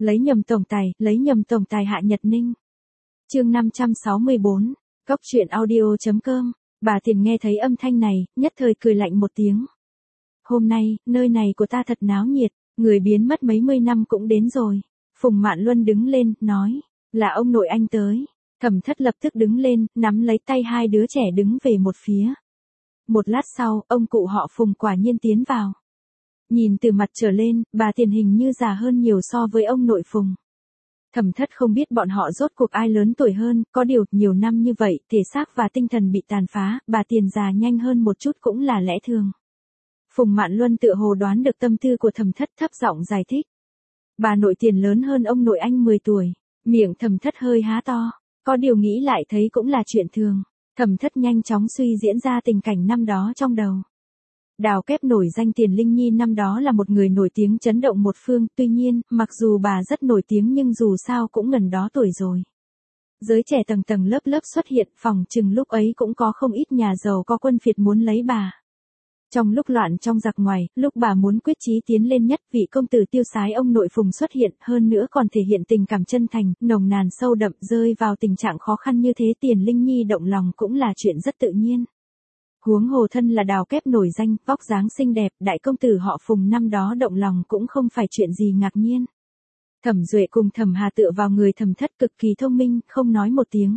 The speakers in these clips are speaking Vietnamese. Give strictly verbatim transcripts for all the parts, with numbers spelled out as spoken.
Lấy nhầm tổng tài, lấy nhầm tổng tài Hạ Nhật Ninh. Chương năm trăm sáu mươi bốn, Cóc truyện audio chấm com. Bà Tiền nghe thấy âm thanh này, nhất thời cười lạnh một tiếng. Hôm nay, nơi này của ta thật náo nhiệt, người biến mất mấy mươi năm cũng đến rồi. Phùng Mạn Luân đứng lên, nói, là ông nội anh tới. Thẩm Thất lập tức đứng lên, nắm lấy tay hai đứa trẻ đứng về một phía. Một lát sau, ông cụ họ Phùng quả nhiên tiến vào. Nhìn từ mặt trở lên, bà Tiền hình như già hơn nhiều so với ông nội Phùng. Thẩm Thất không biết bọn họ rốt cuộc ai lớn tuổi hơn, có điều, nhiều năm như vậy, thể xác và tinh thần bị tàn phá, bà Tiền già nhanh hơn một chút cũng là lẽ thường. Phùng Mạn Luân tựa hồ đoán được tâm tư của Thẩm Thất, thấp giọng giải thích. Bà nội Tiền lớn hơn ông nội anh mười tuổi, miệng Thẩm Thất hơi há to, có điều nghĩ lại thấy cũng là chuyện thường. Thẩm Thất nhanh chóng suy diễn ra tình cảnh năm đó trong đầu. Đào Kép nổi danh Tiền Linh Nhi năm đó là một người nổi tiếng chấn động một phương, tuy nhiên, mặc dù bà rất nổi tiếng nhưng dù sao cũng gần đó tuổi rồi. Giới trẻ tầng tầng lớp lớp xuất hiện, phòng chừng lúc ấy cũng có không ít nhà giàu có quân phiệt muốn lấy bà. Trong lúc loạn trong giặc ngoài, lúc bà muốn quyết chí tiến lên nhất, vị công tử tiêu sái ông nội Phùng xuất hiện, hơn nữa còn thể hiện tình cảm chân thành, nồng nàn sâu đậm, rơi vào tình trạng khó khăn như thế, Tiền Linh Nhi động lòng cũng là chuyện rất tự nhiên. Huống hồ thân là Đào Kép nổi danh, vóc dáng xinh đẹp, đại công tử họ Phùng năm đó động lòng cũng không phải chuyện gì ngạc nhiên. Thẩm Duệ cùng Thẩm Hà tựa vào người Thẩm Thất cực kỳ thông minh, không nói một tiếng.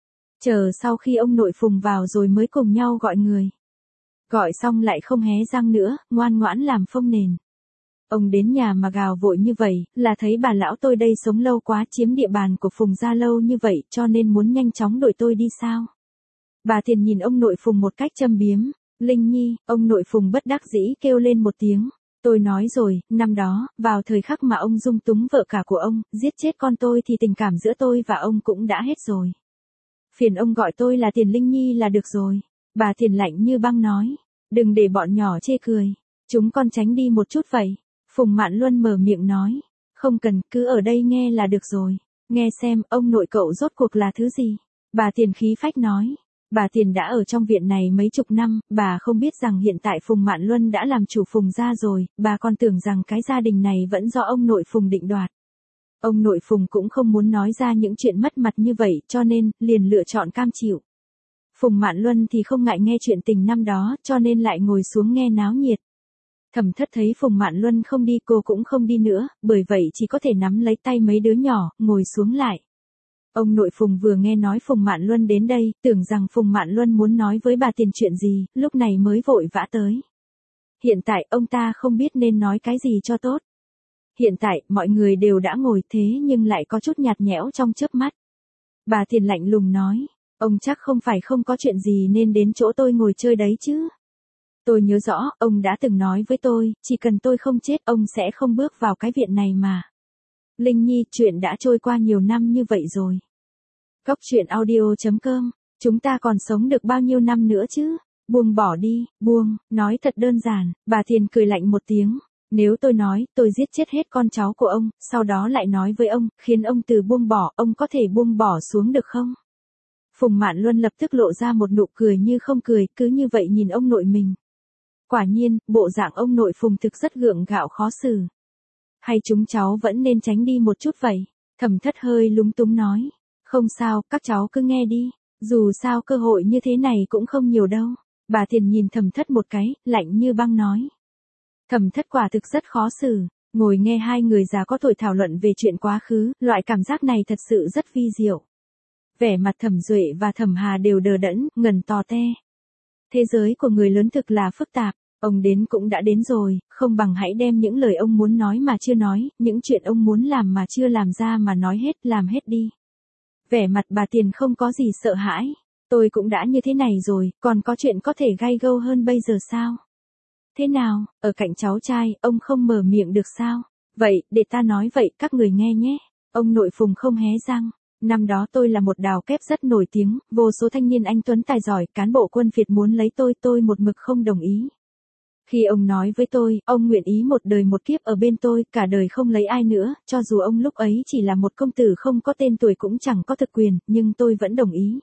Chờ sau khi ông nội Phùng vào rồi mới cùng nhau gọi người. Gọi xong lại không hé răng nữa, ngoan ngoãn làm phông nền. Ông đến nhà mà gào vội như vậy, là thấy bà lão tôi đây sống lâu quá, chiếm địa bàn của Phùng gia lâu như vậy, cho nên muốn nhanh chóng đuổi tôi đi sao? Bà Tiền nhìn ông nội Phùng một cách châm biếm. Linh Nhi, ông nội Phùng bất đắc dĩ kêu lên một tiếng. Tôi nói rồi, năm đó, vào thời khắc mà ông dung túng vợ cả của ông, giết chết con tôi thì tình cảm giữa tôi và ông cũng đã hết rồi. Phiền ông gọi tôi là Tiền Linh Nhi là được rồi. Bà Tiền lạnh như băng nói. Đừng để bọn nhỏ chê cười. Chúng con tránh đi một chút vậy. Phùng Mạn Luân mở miệng nói. Không cần, cứ ở đây nghe là được rồi. Nghe xem, ông nội cậu rốt cuộc là thứ gì? Bà Tiền khí phách nói. Bà Tiền đã ở trong viện này mấy chục năm, bà không biết rằng hiện tại Phùng Mạn Luân đã làm chủ Phùng gia rồi, bà còn tưởng rằng cái gia đình này vẫn do ông nội Phùng định đoạt. Ông nội Phùng cũng không muốn nói ra những chuyện mất mặt như vậy, cho nên, liền lựa chọn cam chịu. Phùng Mạn Luân thì không ngại nghe chuyện tình năm đó, cho nên lại ngồi xuống nghe náo nhiệt. Thẩm Thất thấy Phùng Mạn Luân không đi cô cũng không đi nữa, bởi vậy chỉ có thể nắm lấy tay mấy đứa nhỏ, ngồi xuống lại. Ông nội Phùng vừa nghe nói Phùng Mạn Luân đến đây, tưởng rằng Phùng Mạn Luân muốn nói với bà Tiền chuyện gì, lúc này mới vội vã tới. Hiện tại ông ta không biết nên nói cái gì cho tốt. Hiện tại, mọi người đều đã ngồi thế nhưng lại có chút nhạt nhẽo trong chớp mắt. Bà Tiền lạnh lùng nói, ông chắc không phải không có chuyện gì nên đến chỗ tôi ngồi chơi đấy chứ. Tôi nhớ rõ, ông đã từng nói với tôi, chỉ cần tôi không chết ông sẽ không bước vào cái viện này mà. Linh Nhi, chuyện đã trôi qua nhiều năm như vậy rồi. Cóc truyện audio chấm com, chúng ta còn sống được bao nhiêu năm nữa chứ? Buông bỏ đi, buông, nói thật đơn giản, bà Tiền cười lạnh một tiếng. Nếu tôi nói, tôi giết chết hết con cháu của ông, sau đó lại nói với ông, khiến ông từ buông bỏ, ông có thể buông bỏ xuống được không? Phùng Mạn Luân lập tức lộ ra một nụ cười như không cười, cứ như vậy nhìn ông nội mình. Quả nhiên, bộ dạng ông nội Phùng thực rất gượng gạo khó xử. Hay chúng cháu vẫn nên tránh đi một chút vậy? Thẩm Thất hơi lúng túng nói. Không sao, các cháu cứ nghe đi. Dù sao cơ hội như thế này cũng không nhiều đâu. Bà Tiền nhìn Thẩm Thất một cái, lạnh như băng nói. Thẩm Thất quả thực rất khó xử. Ngồi nghe hai người già có tuổi thảo luận về chuyện quá khứ, loại cảm giác này thật sự rất vi diệu. Vẻ mặt Thẩm Duệ và Thẩm Hà đều đờ đẫn, ngần tò te. Thế giới của người lớn thực là phức tạp. Ông đến cũng đã đến rồi, không bằng hãy đem những lời ông muốn nói mà chưa nói, những chuyện ông muốn làm mà chưa làm ra mà nói hết, làm hết đi. Vẻ mặt bà Tiền không có gì sợ hãi. Tôi cũng đã như thế này rồi, còn có chuyện có thể gay gâu hơn bây giờ sao? Thế nào, ở cạnh cháu trai, ông không mở miệng được sao? Vậy, để ta nói vậy, các người nghe nhé. Ông nội Phùng không hé răng. Năm đó tôi là một Đào Kép rất nổi tiếng, vô số thanh niên anh tuấn tài giỏi, cán bộ quân phiệt muốn lấy tôi, tôi một mực không đồng ý. Khi ông nói với tôi, ông nguyện ý một đời một kiếp ở bên tôi, cả đời không lấy ai nữa, cho dù ông lúc ấy chỉ là một công tử không có tên tuổi cũng chẳng có thực quyền, nhưng tôi vẫn đồng ý.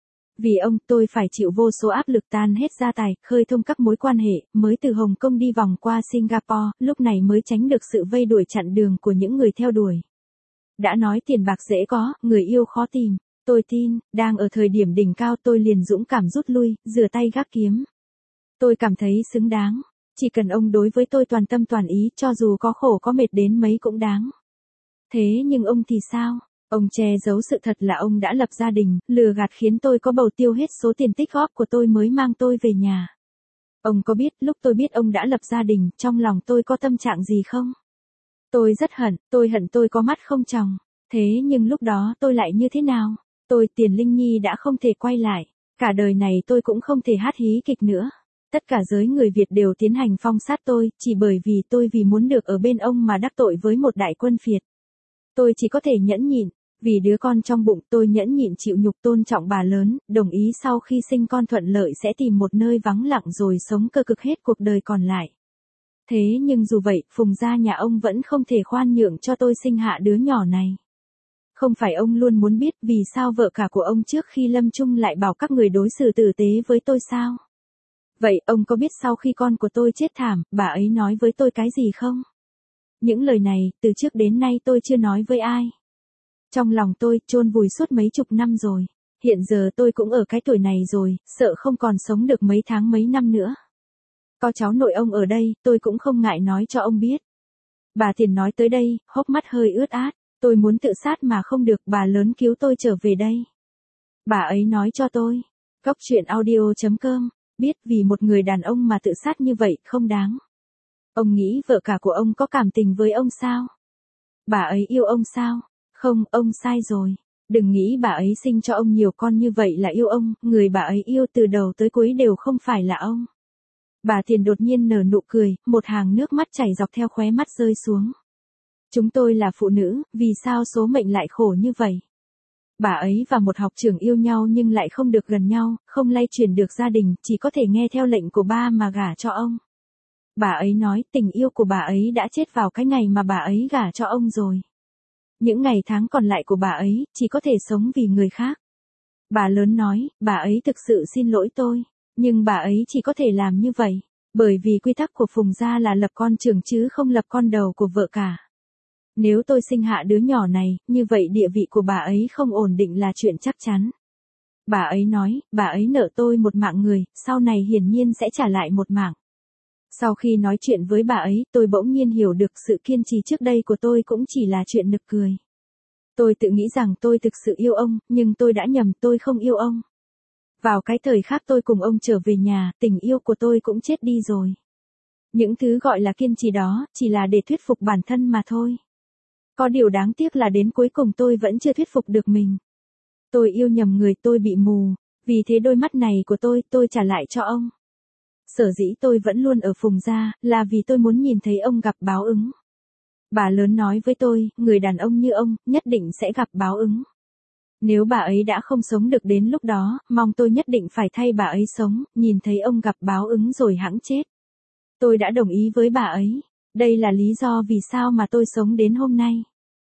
Vì ông, tôi phải chịu vô số áp lực tan hết gia tài, khơi thông các mối quan hệ, mới từ Hồng Kông đi vòng qua Singapore, lúc này mới tránh được sự vây đuổi chặn đường của những người theo đuổi. Đã nói tiền bạc dễ có, người yêu khó tìm. Tôi tin, đang ở thời điểm đỉnh cao tôi liền dũng cảm rút lui, rửa tay gác kiếm. Tôi cảm thấy xứng đáng. Chỉ cần ông đối với tôi toàn tâm toàn ý, cho dù có khổ có mệt đến mấy cũng đáng. Thế nhưng ông thì sao? Ông che giấu sự thật là ông đã lập gia đình, lừa gạt khiến tôi có bầu tiêu hết số tiền tích góp của tôi mới mang tôi về nhà. Ông có biết, lúc tôi biết ông đã lập gia đình, trong lòng tôi có tâm trạng gì không? Tôi rất hận, tôi hận tôi có mắt không tròng. Thế nhưng lúc đó tôi lại như thế nào? Tôi Tiền Linh Nhi đã không thể quay lại. Cả đời này tôi cũng không thể hát hí kịch nữa. Tất cả giới người Việt đều tiến hành phong sát tôi, chỉ bởi vì tôi vì muốn được ở bên ông mà đắc tội với một đại quân phiệt. Tôi chỉ có thể nhẫn nhịn, vì đứa con trong bụng tôi nhẫn nhịn chịu nhục tôn trọng bà lớn, đồng ý sau khi sinh con thuận lợi sẽ tìm một nơi vắng lặng rồi sống cơ cực hết cuộc đời còn lại. Thế nhưng dù vậy, Phùng gia nhà ông vẫn không thể khoan nhượng cho tôi sinh hạ đứa nhỏ này. Không phải ông luôn muốn biết vì sao vợ cả của ông trước khi lâm chung lại bảo các người đối xử tử tế với tôi sao? Vậy ông có biết sau khi con của tôi chết thảm, bà ấy nói với tôi cái gì không? Những lời này, từ trước đến nay tôi chưa nói với ai. Trong lòng tôi, chôn vùi suốt mấy chục năm rồi. Hiện giờ tôi cũng ở cái tuổi này rồi, sợ không còn sống được mấy tháng mấy năm nữa. Có cháu nội ông ở đây, tôi cũng không ngại nói cho ông biết. Bà Tiền nói tới đây, hốc mắt hơi ướt át. Tôi muốn tự sát mà không được, bà lớn cứu tôi trở về đây. Bà ấy nói cho tôi. Góc truyện audio chấm com. Biết vì một người đàn ông mà tự sát như vậy không đáng. Ông nghĩ vợ cả của ông có cảm tình với ông sao? Bà ấy yêu ông sao? Không, ông sai rồi. Đừng nghĩ bà ấy sinh cho ông nhiều con như vậy là yêu ông, người bà ấy yêu từ đầu tới cuối đều không phải là ông. Bà Tiền đột nhiên nở nụ cười, một hàng nước mắt chảy dọc theo khóe mắt rơi xuống. Chúng tôi là phụ nữ, vì sao số mệnh lại khổ như vậy? Bà ấy và một học trưởng yêu nhau nhưng lại không được gần nhau, không lay chuyển được gia đình, chỉ có thể nghe theo lệnh của ba mà gả cho ông. Bà ấy nói tình yêu của bà ấy đã chết vào cái ngày mà bà ấy gả cho ông rồi. Những ngày tháng còn lại của bà ấy, chỉ có thể sống vì người khác. Bà lớn nói, bà ấy thực sự xin lỗi tôi, nhưng bà ấy chỉ có thể làm như vậy, bởi vì quy tắc của Phùng gia là lập con trưởng chứ không lập con đầu của vợ cả. Nếu tôi sinh hạ đứa nhỏ này, như vậy địa vị của bà ấy không ổn định là chuyện chắc chắn. Bà ấy nói, bà ấy nợ tôi một mạng người, sau này hiển nhiên sẽ trả lại một mạng. Sau khi nói chuyện với bà ấy, tôi bỗng nhiên hiểu được sự kiên trì trước đây của tôi cũng chỉ là chuyện nực cười. Tôi tự nghĩ rằng tôi thực sự yêu ông, nhưng tôi đã nhầm, tôi không yêu ông. Vào cái thời khác tôi cùng ông trở về nhà, tình yêu của tôi cũng chết đi rồi. Những thứ gọi là kiên trì đó, chỉ là để thuyết phục bản thân mà thôi. Có điều đáng tiếc là đến cuối cùng tôi vẫn chưa thuyết phục được mình. Tôi yêu nhầm người, tôi bị mù, vì thế đôi mắt này của tôi, tôi trả lại cho ông. Sở dĩ tôi vẫn luôn ở Phùng gia, là vì tôi muốn nhìn thấy ông gặp báo ứng. Bà lớn nói với tôi, người đàn ông như ông, nhất định sẽ gặp báo ứng. Nếu bà ấy đã không sống được đến lúc đó, mong tôi nhất định phải thay bà ấy sống, nhìn thấy ông gặp báo ứng rồi hẵng chết. Tôi đã đồng ý với bà ấy. Đây là lý do vì sao mà tôi sống đến hôm nay.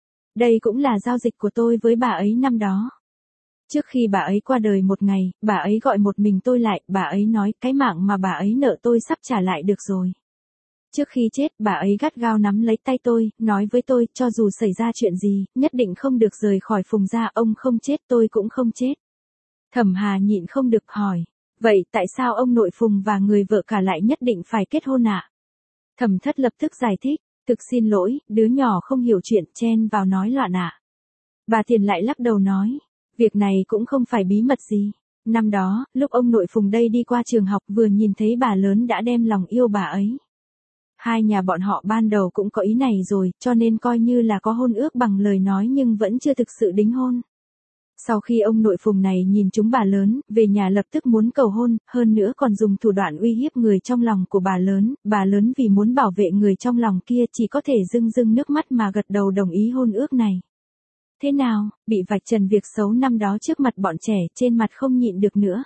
Đây cũng là giao dịch của tôi với bà ấy năm đó. Trước khi bà ấy qua đời một ngày, bà ấy gọi một mình tôi lại, bà ấy nói cái mạng mà bà ấy nợ tôi sắp trả lại được rồi. Trước khi chết, bà ấy gắt gao nắm lấy tay tôi, nói với tôi, cho dù xảy ra chuyện gì, nhất định không được rời khỏi Phùng gia, ông không chết tôi cũng không chết. Thẩm Hà nhịn không được hỏi, vậy tại sao ông nội Phùng và người vợ cả lại nhất định phải kết hôn ạ? À? Thẩm Thất lập tức giải thích, thực xin lỗi, đứa nhỏ không hiểu chuyện, chen vào nói loạn ạ. À. Bà Tiền lại lắc đầu nói, việc này cũng không phải bí mật gì. Năm đó, lúc ông nội Phùng đây đi qua trường học vừa nhìn thấy bà lớn đã đem lòng yêu bà ấy. Hai nhà bọn họ ban đầu cũng có ý này rồi, cho nên coi như là có hôn ước bằng lời nói nhưng vẫn chưa thực sự đính hôn. Sau khi ông nội Phùng này nhìn chúng bà lớn, về nhà lập tức muốn cầu hôn, hơn nữa còn dùng thủ đoạn uy hiếp người trong lòng của bà lớn, bà lớn vì muốn bảo vệ người trong lòng kia chỉ có thể rưng rưng nước mắt mà gật đầu đồng ý hôn ước này. Thế nào, bị vạch trần việc xấu năm đó trước mặt bọn trẻ, trên mặt không nhịn được nữa.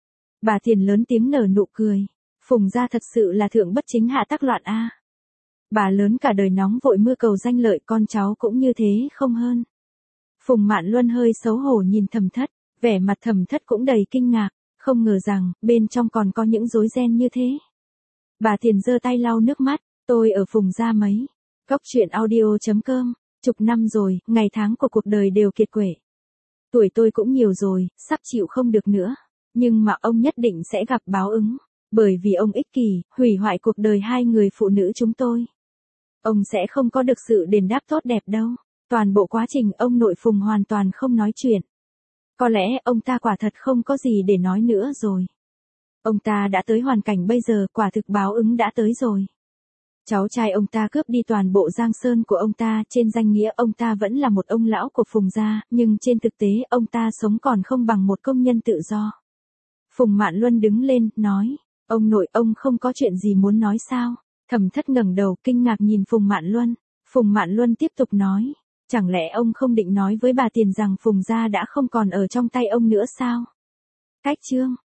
Bà Tiền lớn tiếng nở nụ cười. Phùng gia thật sự là thượng bất chính hạ tắc loạn a. Bà lớn cả đời nóng vội mưa cầu danh lợi, con cháu cũng như thế không hơn. Phùng Mạn Luân hơi xấu hổ nhìn Thẩm Thất, vẻ mặt Thẩm Thất cũng đầy kinh ngạc, không ngờ rằng bên trong còn có những rối ren như thế. Bà Tiền giơ tay lau nước mắt, tôi ở Phùng gia mấy. Góc truyện audio chấm com Chục năm rồi, ngày tháng của cuộc đời đều kiệt quệ. Tuổi tôi cũng nhiều rồi, sắp chịu không được nữa. Nhưng mà ông nhất định sẽ gặp báo ứng. Bởi vì ông ích kỷ, hủy hoại cuộc đời hai người phụ nữ chúng tôi. Ông sẽ không có được sự đền đáp tốt đẹp đâu. Toàn bộ quá trình ông nội Phùng hoàn toàn không nói chuyện. Có lẽ ông ta quả thật không có gì để nói nữa rồi. Ông ta đã tới hoàn cảnh bây giờ, quả thực báo ứng đã tới rồi. Cháu trai ông ta cướp đi toàn bộ giang sơn của ông ta, trên danh nghĩa ông ta vẫn là một ông lão của Phùng gia, nhưng trên thực tế ông ta sống còn không bằng một công nhân tự do. Phùng Mạn Luân đứng lên, nói, ông nội ông không có chuyện gì muốn nói sao? Thẩm Thất ngẩng đầu kinh ngạc nhìn Phùng Mạn Luân. Phùng Mạn Luân tiếp tục nói, chẳng lẽ ông không định nói với bà Tiền rằng Phùng gia đã không còn ở trong tay ông nữa sao? Cách chương